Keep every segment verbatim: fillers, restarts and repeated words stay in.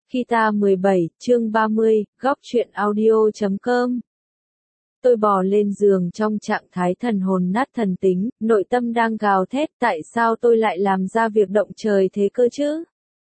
Khi ta mười bảy, chương ba mươi, góc truyện audio chấm com. Tôi bò lên giường trong trạng thái thần hồn nát thần tính, nội tâm đang gào thét tại sao tôi lại làm ra việc động trời thế cơ chứ?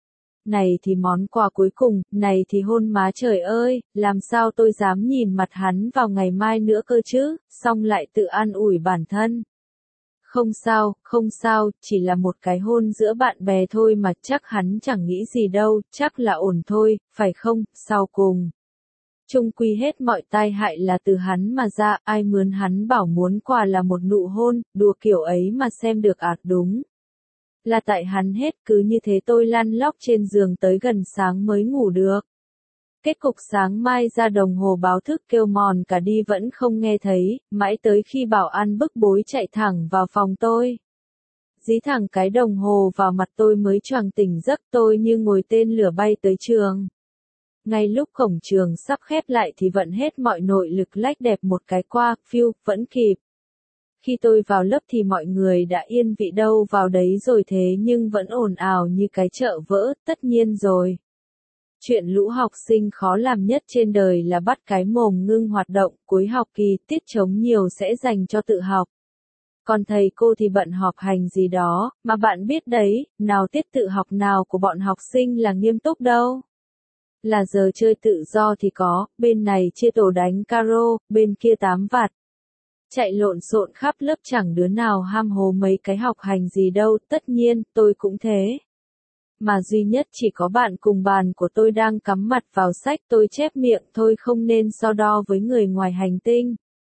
Này thì món quà cuối cùng, này thì hôn má trời ơi, làm sao tôi dám nhìn mặt hắn vào ngày mai nữa cơ chứ, xong lại tự an ủi bản thân. Không sao, không sao, chỉ là một cái hôn giữa bạn bè thôi mà chắc hắn chẳng nghĩ gì đâu, chắc là ổn thôi, phải không, sau cùng. Chung quy hết mọi tai hại là từ hắn mà ra, ai mướn hắn bảo muốn quà là một nụ hôn, đùa kiểu ấy mà xem được ạt đúng. Là tại hắn hết, cứ như thế tôi lăn lóc trên giường tới gần sáng mới ngủ được. Kết cục sáng mai ra đồng hồ báo thức kêu mòn cả đi vẫn không nghe thấy, mãi tới khi bảo an bức bối chạy thẳng vào phòng tôi. Dí thẳng cái đồng hồ vào mặt tôi mới choàng tỉnh giấc, tôi như ngồi tên lửa bay tới trường. Ngay lúc cổng trường sắp khép lại thì vận hết mọi nội lực lách đẹp một cái qua, phiu, vẫn kịp. Khi tôi vào lớp thì mọi người đã yên vị đâu vào đấy rồi thế nhưng vẫn ồn ào như cái chợ vỡ, tất nhiên rồi. Chuyện lũ học sinh khó làm nhất trên đời là bắt cái mồm ngưng hoạt động, cuối học kỳ tiết trống nhiều sẽ dành cho tự học. Còn thầy cô thì bận họp hành gì đó, mà bạn biết đấy, nào tiết tự học nào của bọn học sinh là nghiêm túc đâu. Là giờ chơi tự do thì có, bên này chia tổ đánh caro, bên kia tám vạt. Chạy lộn xộn khắp lớp chẳng đứa nào ham hố mấy cái học hành gì đâu, tất nhiên, tôi cũng thế. Mà duy nhất chỉ có bạn cùng bàn của tôi đang cắm mặt vào sách tôi chép miệng thôi không nên so đo với người ngoài hành tinh.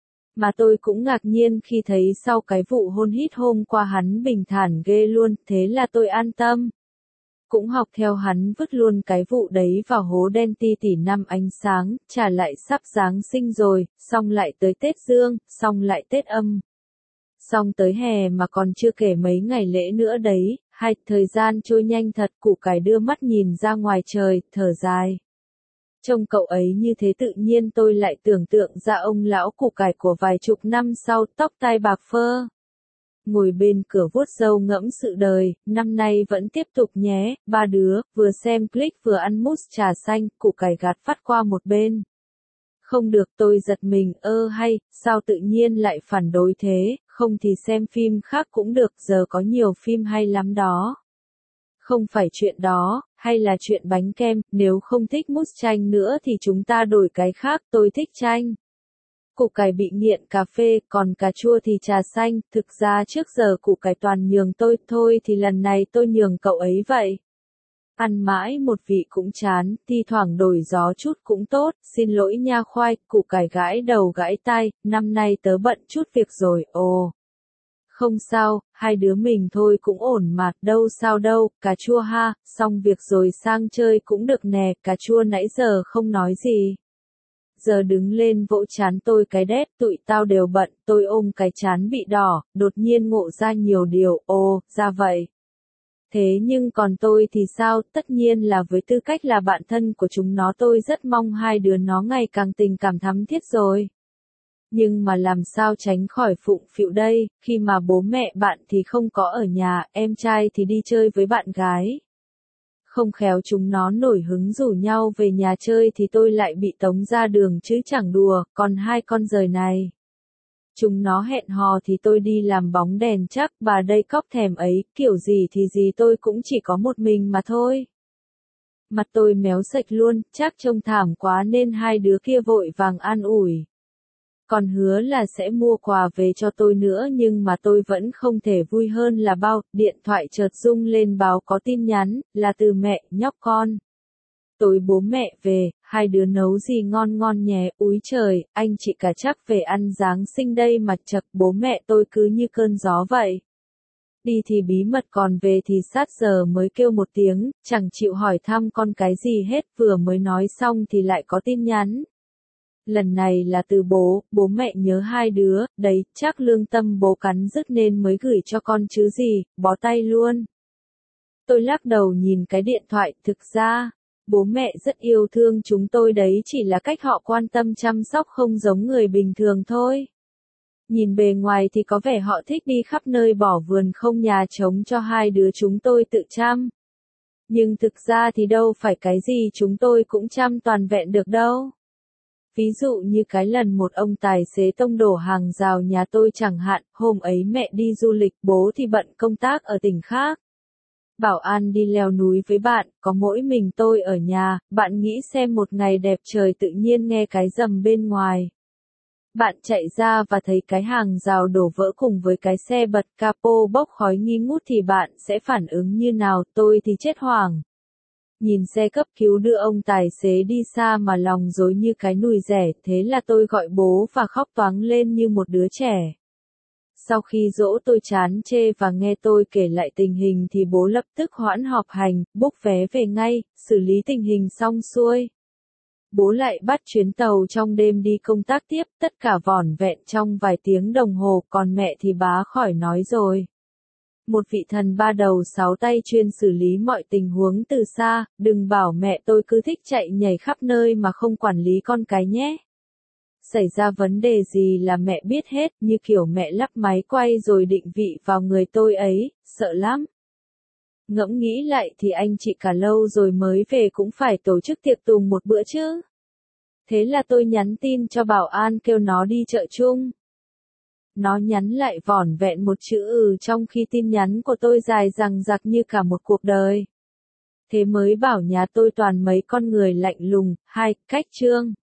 Mà tôi cũng ngạc nhiên khi thấy sau cái vụ hôn hít hôm qua hắn bình thản ghê luôn, thế là tôi an tâm. Cũng học theo hắn vứt luôn cái vụ đấy vào hố đen ti tỉ năm ánh sáng, trả lại sắp Giáng sinh rồi, xong lại tới Tết Dương, xong lại Tết Âm. Xong tới hè mà còn chưa kể mấy ngày lễ nữa đấy, hay thời gian trôi nhanh thật, củ cải đưa mắt nhìn ra ngoài trời, thở dài. Trông cậu ấy như thế tự nhiên tôi lại tưởng tượng ra ông lão củ cải của vài chục năm sau, tóc tai bạc phơ. Ngồi bên cửa vuốt râu ngẫm sự đời, năm nay vẫn tiếp tục nhé, ba đứa, vừa xem click vừa ăn mousse trà xanh, củ cải gạt phát qua một bên. Không được tôi giật mình, ơ hay, sao tự nhiên lại phản đối thế, không thì xem phim khác cũng được, giờ có nhiều phim hay lắm đó. Không phải chuyện đó, hay là chuyện bánh kem, nếu không thích mousse chanh nữa thì chúng ta đổi cái khác, tôi thích chanh. Củ cải bị nghiện cà phê, còn cà chua thì trà xanh, thực ra trước giờ củ cải toàn nhường tôi, thôi thì lần này tôi nhường cậu ấy vậy. Ăn mãi một vị cũng chán, thi thoảng đổi gió chút cũng tốt, xin lỗi nha khoai, củ cải gãi đầu gãi tai, năm nay tớ bận chút việc rồi, ồ. Không sao, hai đứa mình thôi cũng ổn mà, đâu sao đâu, cà chua ha, xong việc rồi sang chơi cũng được nè, cà chua nãy giờ không nói gì. Giờ đứng lên vỗ chán tôi cái đét, tụi tao đều bận, tôi ôm cái chán bị đỏ, đột nhiên ngộ ra nhiều điều, ồ, ra vậy. Thế nhưng còn tôi thì sao, tất nhiên là với tư cách là bạn thân của chúng nó tôi rất mong hai đứa nó ngày càng tình cảm thắm thiết rồi. Nhưng mà làm sao tránh khỏi phụng phịu đây, khi mà bố mẹ bạn thì không có ở nhà, em trai thì đi chơi với bạn gái. Không khéo chúng nó nổi hứng rủ nhau về nhà chơi thì tôi lại bị tống ra đường chứ chẳng đùa, còn hai con giời này. Chúng nó hẹn hò thì tôi đi làm bóng đèn chắc, bà đây cóc thèm ấy, kiểu gì thì gì tôi cũng chỉ có một mình mà thôi. Mặt tôi méo sạch luôn, chắc trông thảm quá nên hai đứa kia vội vàng an ủi. Còn hứa là sẽ mua quà về cho tôi nữa nhưng mà tôi vẫn không thể vui hơn là bao, điện thoại chợt rung lên báo có tin nhắn, là từ mẹ, nhóc con. Tối bố mẹ về, hai đứa nấu gì ngon ngon nhé, úi trời, anh chị cả chắc về ăn Giáng sinh đây mà chật, bố mẹ tôi cứ như cơn gió vậy. Đi thì bí mật còn về thì sát giờ mới kêu một tiếng, chẳng chịu hỏi thăm con cái gì hết, vừa mới nói xong thì lại có tin nhắn. Lần này là từ bố, bố mẹ nhớ hai đứa, đấy, chắc lương tâm bố cắn rứt nên mới gửi cho con chứ gì, bó tay luôn. Tôi lắc đầu nhìn cái điện thoại, thực ra, bố mẹ rất yêu thương chúng tôi đấy chỉ là cách họ quan tâm chăm sóc không giống người bình thường thôi. Nhìn bề ngoài thì có vẻ họ thích đi khắp nơi bỏ vườn không nhà trống cho hai đứa chúng tôi tự chăm. Nhưng thực ra thì đâu phải cái gì chúng tôi cũng chăm toàn vẹn được đâu. Ví dụ như cái lần một ông tài xế tông đổ hàng rào nhà tôi chẳng hạn, hôm ấy mẹ đi du lịch, bố thì bận công tác ở tỉnh khác. Bảo an đi leo núi với bạn, có mỗi mình tôi ở nhà, bạn nghĩ xem một ngày đẹp trời tự nhiên nghe cái rầm bên ngoài. Bạn chạy ra và thấy cái hàng rào đổ vỡ cùng với cái xe bật capo bốc khói nghi ngút thì bạn sẽ phản ứng như nào? Tôi thì chết hoảng. Nhìn xe cấp cứu đưa ông tài xế đi xa mà lòng rối như cái nùi rẻ, thế là tôi gọi bố và khóc toáng lên như một đứa trẻ. Sau khi dỗ tôi chán chê và nghe tôi kể lại tình hình thì bố lập tức hoãn họp hành, book vé về ngay, xử lý tình hình xong xuôi. Bố lại bắt chuyến tàu trong đêm đi công tác tiếp, tất cả vỏn vẹn trong vài tiếng đồng hồ, còn mẹ thì bá khỏi nói rồi. Một vị thần ba đầu sáu tay chuyên xử lý mọi tình huống từ xa, đừng bảo mẹ tôi cứ thích chạy nhảy khắp nơi mà không quản lý con cái nhé. Xảy ra vấn đề gì là mẹ biết hết, như kiểu mẹ lắp máy quay rồi định vị vào người tôi ấy, sợ lắm. Ngẫm nghĩ lại thì anh chị cả lâu rồi mới về cũng phải tổ chức tiệc tùng một bữa chứ. Thế là tôi nhắn tin cho bảo an kêu nó đi chợ chung. Nó nhắn lại vỏn vẹn một chữ ừ trong khi tin nhắn của tôi dài dằng dặc như cả một cuộc đời. Thế mới bảo nhà tôi toàn mấy con người lạnh lùng, hai, cách chương.